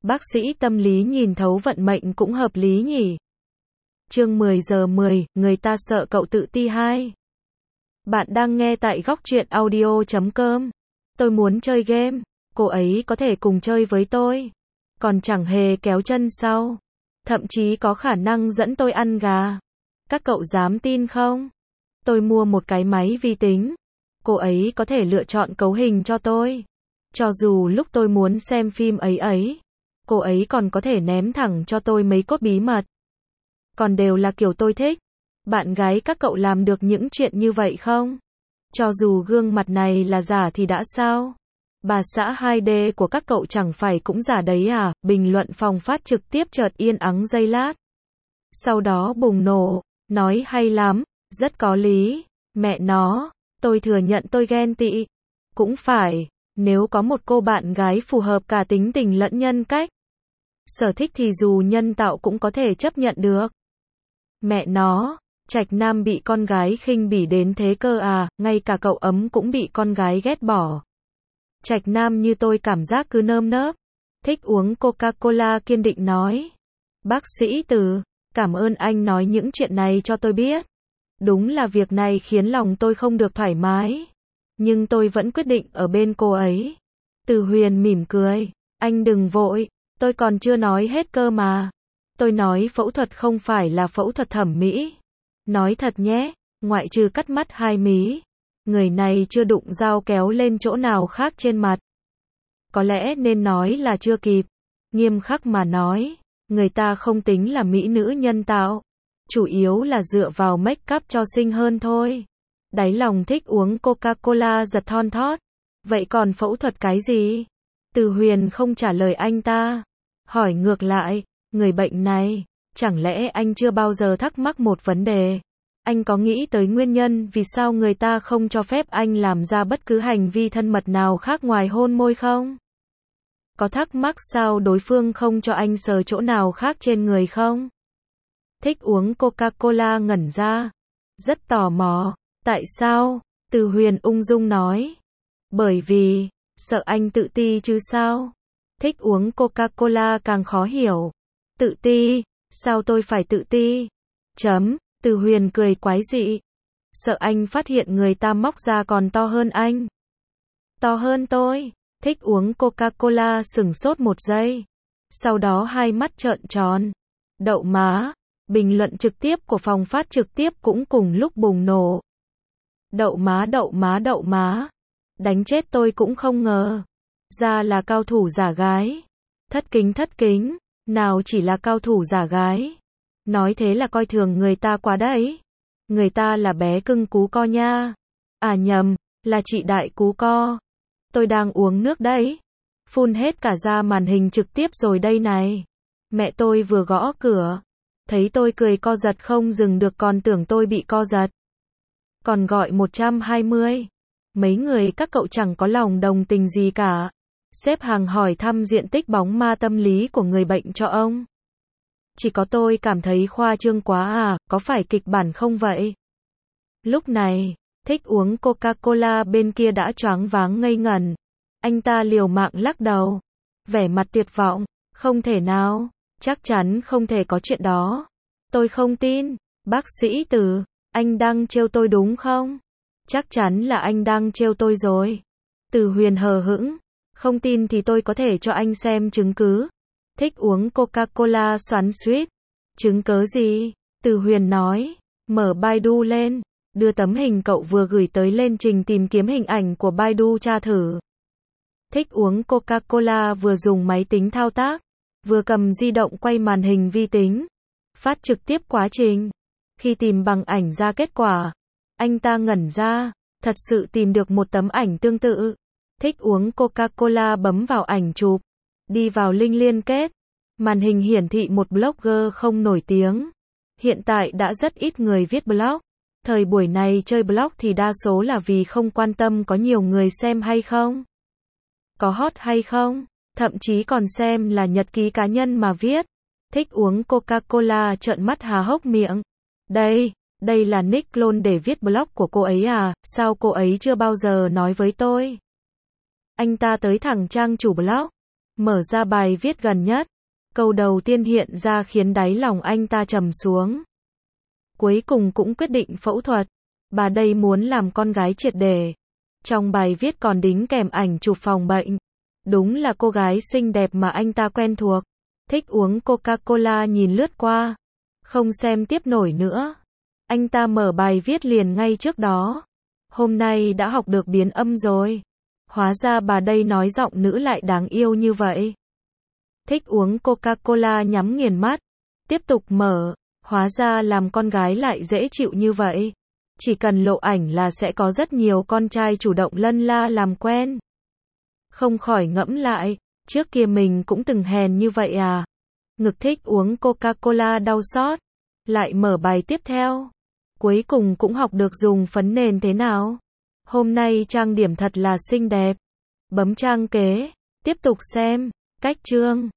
Bác sĩ tâm lý nhìn thấu vận mệnh cũng hợp lý nhỉ. Chương 10 giờ 10, người ta sợ cậu tự ti 2. Bạn đang nghe tại góc truyện audio.com. Tôi muốn chơi game, cô ấy có thể cùng chơi với tôi. Còn chẳng hề kéo chân sau. Thậm chí có khả năng dẫn tôi ăn gà. Các cậu dám tin không? Tôi mua một cái máy vi tính. Cô ấy có thể lựa chọn cấu hình cho tôi. Cho dù lúc tôi muốn xem phim ấy, cô ấy còn có thể ném thẳng cho tôi mấy cốt bí mật. Còn đều là kiểu tôi thích. Bạn gái các cậu làm được những chuyện như vậy không? Cho dù gương mặt này là giả thì đã sao? Bà xã 2D của các cậu chẳng phải cũng giả đấy à? Bình luận phòng phát trực tiếp chợt yên ắng giây lát. Sau đó bùng nổ, nói hay lắm, rất có lý. Mẹ nó, tôi thừa nhận tôi ghen tị. Cũng phải, nếu có một cô bạn gái phù hợp cả tính tình lẫn nhân cách. Sở thích thì dù nhân tạo cũng có thể chấp nhận được. Mẹ nó, Trạch Nam bị con gái khinh bỉ đến thế cơ à, ngay cả cậu ấm cũng bị con gái ghét bỏ. Trạch Nam như tôi cảm giác cứ nơm nớp. Thích uống Coca-Cola kiên định nói. Bác sĩ Từ, cảm ơn anh nói những chuyện này cho tôi biết. Đúng là việc này khiến lòng tôi không được thoải mái. Nhưng tôi vẫn quyết định ở bên cô ấy. Từ Huyền mỉm cười. Anh đừng vội, tôi còn chưa nói hết cơ mà. Tôi nói phẫu thuật không phải là phẫu thuật thẩm mỹ. Nói thật nhé, ngoại trừ cắt mắt hai mí. Người này chưa đụng dao kéo lên chỗ nào khác trên mặt. Có lẽ nên nói là chưa kịp. Nghiêm khắc mà nói, người ta không tính là mỹ nữ nhân tạo. Chủ yếu là dựa vào make up cho xinh hơn thôi. Đáy lòng thích uống Coca-Cola giật thon thót. Vậy còn phẫu thuật cái gì? Từ Huyền không trả lời anh ta. Hỏi ngược lại, người bệnh này, chẳng lẽ anh chưa bao giờ thắc mắc một vấn đề? Anh có nghĩ tới nguyên nhân vì sao người ta không cho phép anh làm ra bất cứ hành vi thân mật nào khác ngoài hôn môi không? Có thắc mắc sao đối phương không cho anh sờ chỗ nào khác trên người không? Thích uống Coca-Cola ngẩn ra. Rất tò mò. Tại sao? Từ Huyền ung dung nói. Bởi vì, sợ anh tự ti chứ sao? Thích uống Coca-Cola càng khó hiểu. Tự ti? Sao tôi phải tự ti? Từ Huyền cười quái dị. Sợ anh phát hiện người ta móc ra còn to hơn anh. To hơn tôi. Thích uống Coca-Cola sửng sốt một giây. Sau đó hai mắt trợn tròn. Đậu má. Bình luận trực tiếp của phòng phát trực tiếp cũng cùng lúc bùng nổ. Đậu má đậu má đậu má. Đánh chết tôi cũng không ngờ. Ra là cao thủ giả gái. Thất kính. Nào chỉ là cao thủ giả gái. Nói thế là coi thường người ta quá đấy. Người ta là bé cưng cú co nha. À nhầm, là chị đại cú co. Tôi đang uống nước đấy. Phun hết cả ra màn hình trực tiếp rồi đây này. Mẹ tôi vừa gõ cửa. Thấy tôi cười co giật không dừng được còn tưởng tôi bị co giật. Còn gọi 120. Mấy người các cậu chẳng có lòng đồng tình gì cả. Xếp hàng hỏi thăm diện tích bóng ma tâm lý của người bệnh cho ông. Chỉ có tôi cảm thấy khoa trương quá à, có phải kịch bản không vậy? Lúc này, thích uống Coca-Cola bên kia đã choáng váng ngây ngẩn. Anh ta liều mạng lắc đầu. Vẻ mặt tuyệt vọng, không thể nào, chắc chắn không thể có chuyện đó. Tôi không tin, bác sĩ Từ, anh đang trêu tôi đúng không? Chắc chắn là anh đang trêu tôi rồi. Từ Huyền hờ hững, không tin thì tôi có thể cho anh xem chứng cứ. Thích uống Coca-Cola xoắn xuýt. Chứng cớ gì? Từ Huyền nói, mở Baidu lên, đưa tấm hình cậu vừa gửi tới lên trình tìm kiếm hình ảnh của Baidu tra thử. Thích uống Coca-Cola vừa dùng máy tính thao tác, vừa cầm di động quay màn hình vi tính. Phát trực tiếp quá trình. Khi tìm bằng ảnh ra kết quả, anh ta ngẩn ra, thật sự tìm được một tấm ảnh tương tự. Thích uống Coca-Cola bấm vào ảnh chụp, đi vào link liên kết. Màn hình hiển thị một blogger không nổi tiếng. Hiện tại đã rất ít người viết blog. Thời buổi này chơi blog thì đa số là vì không quan tâm có nhiều người xem hay không. Có hot hay không. Thậm chí còn xem là nhật ký cá nhân mà viết. Thích uống Coca-Cola trợn mắt há hốc miệng. Đây là nick clone để viết blog của cô ấy à, sao cô ấy chưa bao giờ nói với tôi? Anh ta tới thẳng trang chủ blog. Mở ra bài viết gần nhất. Câu đầu tiên hiện ra khiến đáy lòng anh ta trầm xuống. Cuối cùng cũng quyết định phẫu thuật. Bà đây muốn làm con gái triệt để. Trong bài viết còn đính kèm ảnh chụp phòng bệnh. Đúng là cô gái xinh đẹp mà anh ta quen thuộc. Thích uống Coca-Cola nhìn lướt qua. Không xem tiếp nổi nữa. Anh ta mở bài viết liền ngay trước đó. Hôm nay đã học được biến âm rồi. Hóa ra bà đây nói giọng nữ lại đáng yêu như vậy. Thích uống Coca-Cola nhắm nghiền mắt. Tiếp tục mở. Hóa ra làm con gái lại dễ chịu như vậy. Chỉ cần lộ ảnh là sẽ có rất nhiều con trai chủ động lân la làm quen. Không khỏi ngẫm lại, trước kia mình cũng từng hèn như vậy à. Ngực thích uống Coca-Cola đau xót. Lại mở bài tiếp theo. Cuối cùng cũng học được dùng phấn nền thế nào. Hôm nay trang điểm thật là xinh đẹp. Bấm trang kế. Tiếp tục xem. Cách chương.